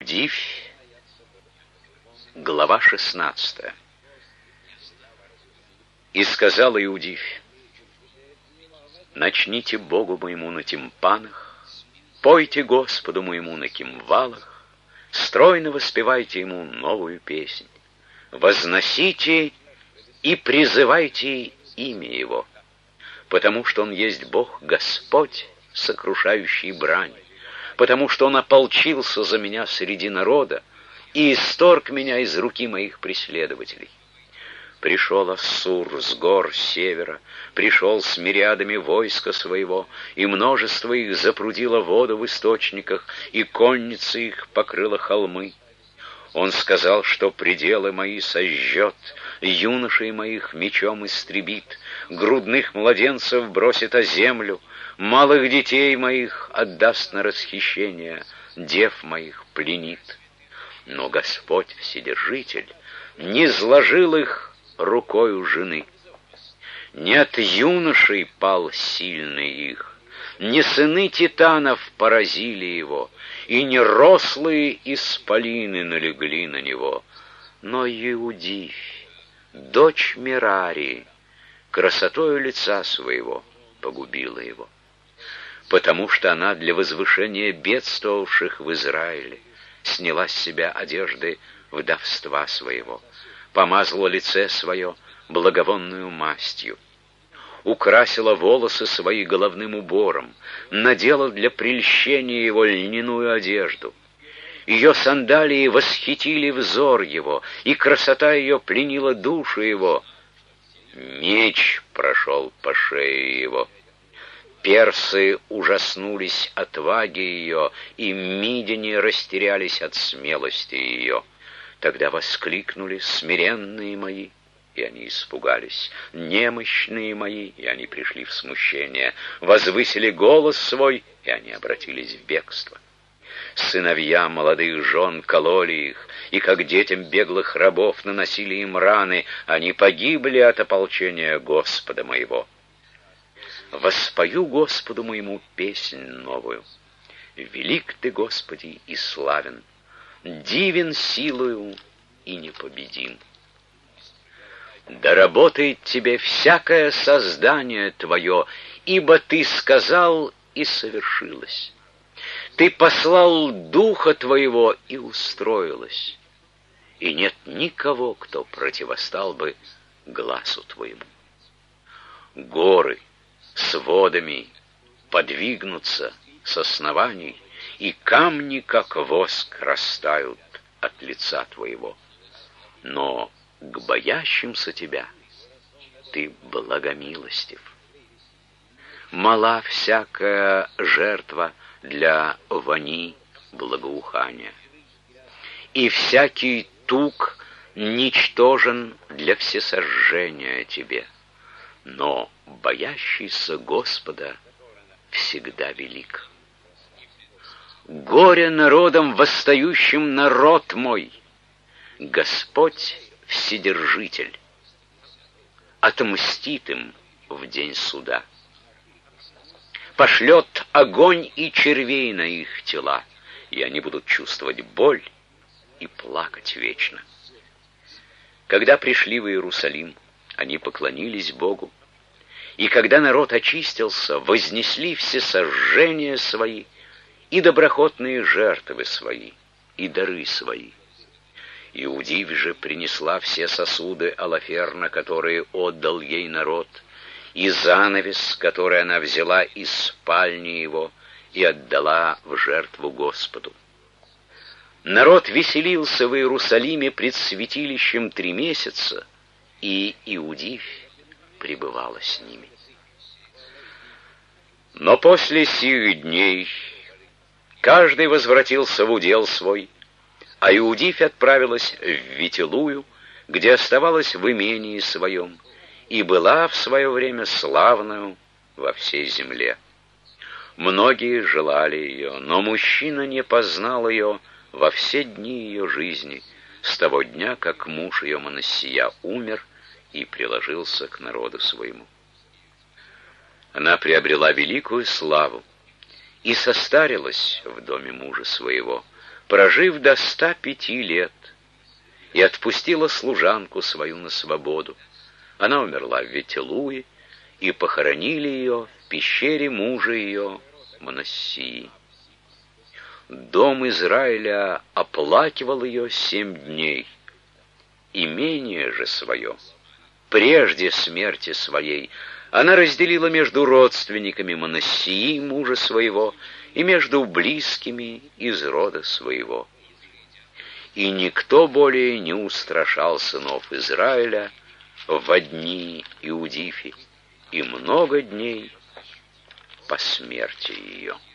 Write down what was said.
Иудивь, глава 16. И сказал Иудивь: начните Богу моему на тимпанах, пойте Господу моему на кимвалах, стройно воспевайте Ему новую песнь, возносите и призывайте имя Его, потому что Он есть Бог Господь, сокрушающий брань, потому что Он ополчился за меня среди народа и исторг меня из руки моих преследователей. Пришел Ассур с гор севера, пришел с мириадами войска своего, и множество их запрудило воду в источниках, и конница их покрыла холмы. Он сказал, что пределы мои сожжет, юношей моих мечом истребит, грудных младенцев бросит о землю, малых детей моих отдаст на расхищение, дев моих пленит. Но Господь Вседержитель не сложил их рукою жены. Не от юношей пал сильный их, не сыны титанов поразили его, и не рослые исполины налегли на него, но Иудивь, дочь Мерарии, красотою лица своего погубила его, потому что она для возвышения бедствовавших в Израиле сняла с себя одежды вдовства своего, помазала лице свое благовонную мастью, украсила волосы свои головным убором, надела для прельщения его льняную одежду. Ее сандалии восхитили взор его, и красота ее пленила душу его. Меч прошел по шее его. Персы ужаснулись отваги ее, и мидяне растерялись от смелости ее. Тогда воскликнули смиренные мои, и они испугались, немощные мои, и они пришли в смущение, возвысили голос свой, и они обратились в бегство. Сыновья молодых жен кололи их, и как детям беглых рабов наносили им раны, они погибли от ополчения Господа моего. Воспою Господу моему песнь новую. Велик Ты, Господи, и славен, дивен силою и непобедим. Да работает Тебе всякое создание Твое, ибо Ты сказал, и совершилось. Ты послал Духа Твоего, и устроилось. И нет никого, кто противостал бы гласу Твоему. Горы с водами подвигнутся с оснований, и камни, как воск, растают от лица Твоего. Но к боящимся Тебя Ты благомилостив. Мала всякая жертва для вони благоухания, и всякий тук ничтожен для всесожжения Тебе. Но боящийся Господа всегда велик. Горе народом, восстающим народ мой! Господь Вседержитель отмстит им в день суда. Пошлет огонь и червей на их тела, и они будут чувствовать боль и плакать вечно. Когда пришли в Иерусалим, они поклонились Богу, и когда народ очистился, вознесли все сожжения свои и доброхотные жертвы свои, и дары свои. Иудивь же принесла все сосуды Олоферна, которые отдал ей народ, и занавес, который она взяла из спальни его и отдала в жертву Господу. Народ веселился в Иерусалиме пред святилищем 3 месяца, и Иудивь пребывала с ними. Но после сих дней каждый возвратился в удел свой, а Иудивь отправилась в Витилую, где оставалась в имении своем, и была в свое время славною во всей земле. Многие желали ее, но мужчина не познал ее во все дни ее жизни, с того дня, как муж ее Манассия умер и приложился к народу своему. Она приобрела великую славу и состарилась в доме мужа своего, прожив до 105 лет, и отпустила служанку свою на свободу. Она умерла в Ветилуе, и похоронили ее в пещере мужа ее, Манассии. Дом Израиля оплакивал ее 7 дней. Имение же свое, прежде смерти своей, она разделила между родственниками Манассии, мужа своего, и между близкими из рода своего. И никто более не устрашал сынов Израиля во дни Иудифи, и много дней по смерти ее.